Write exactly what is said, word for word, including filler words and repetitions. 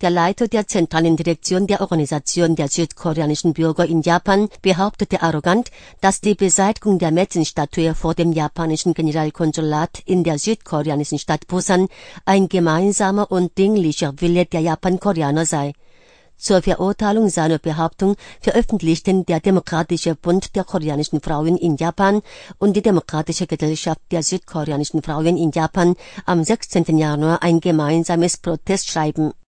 Der Leiter der zentralen Direktion der Organisation der südkoreanischen Bürger in Japan behauptete arrogant, dass die Beseitigung der Mädchenstatue vor dem japanischen Generalkonsulat in der südkoreanischen Stadt Busan ein gemeinsamer und dringlicher Wille der Japankoreaner sei. Zur Verurteilung seiner Behauptung veröffentlichten der Demokratische Bund der koreanischen Frauen in Japan und die Demokratische Gesellschaft der südkoreanischen Frauen in Japan am sechzehnten Januar ein gemeinsames Protestschreiben.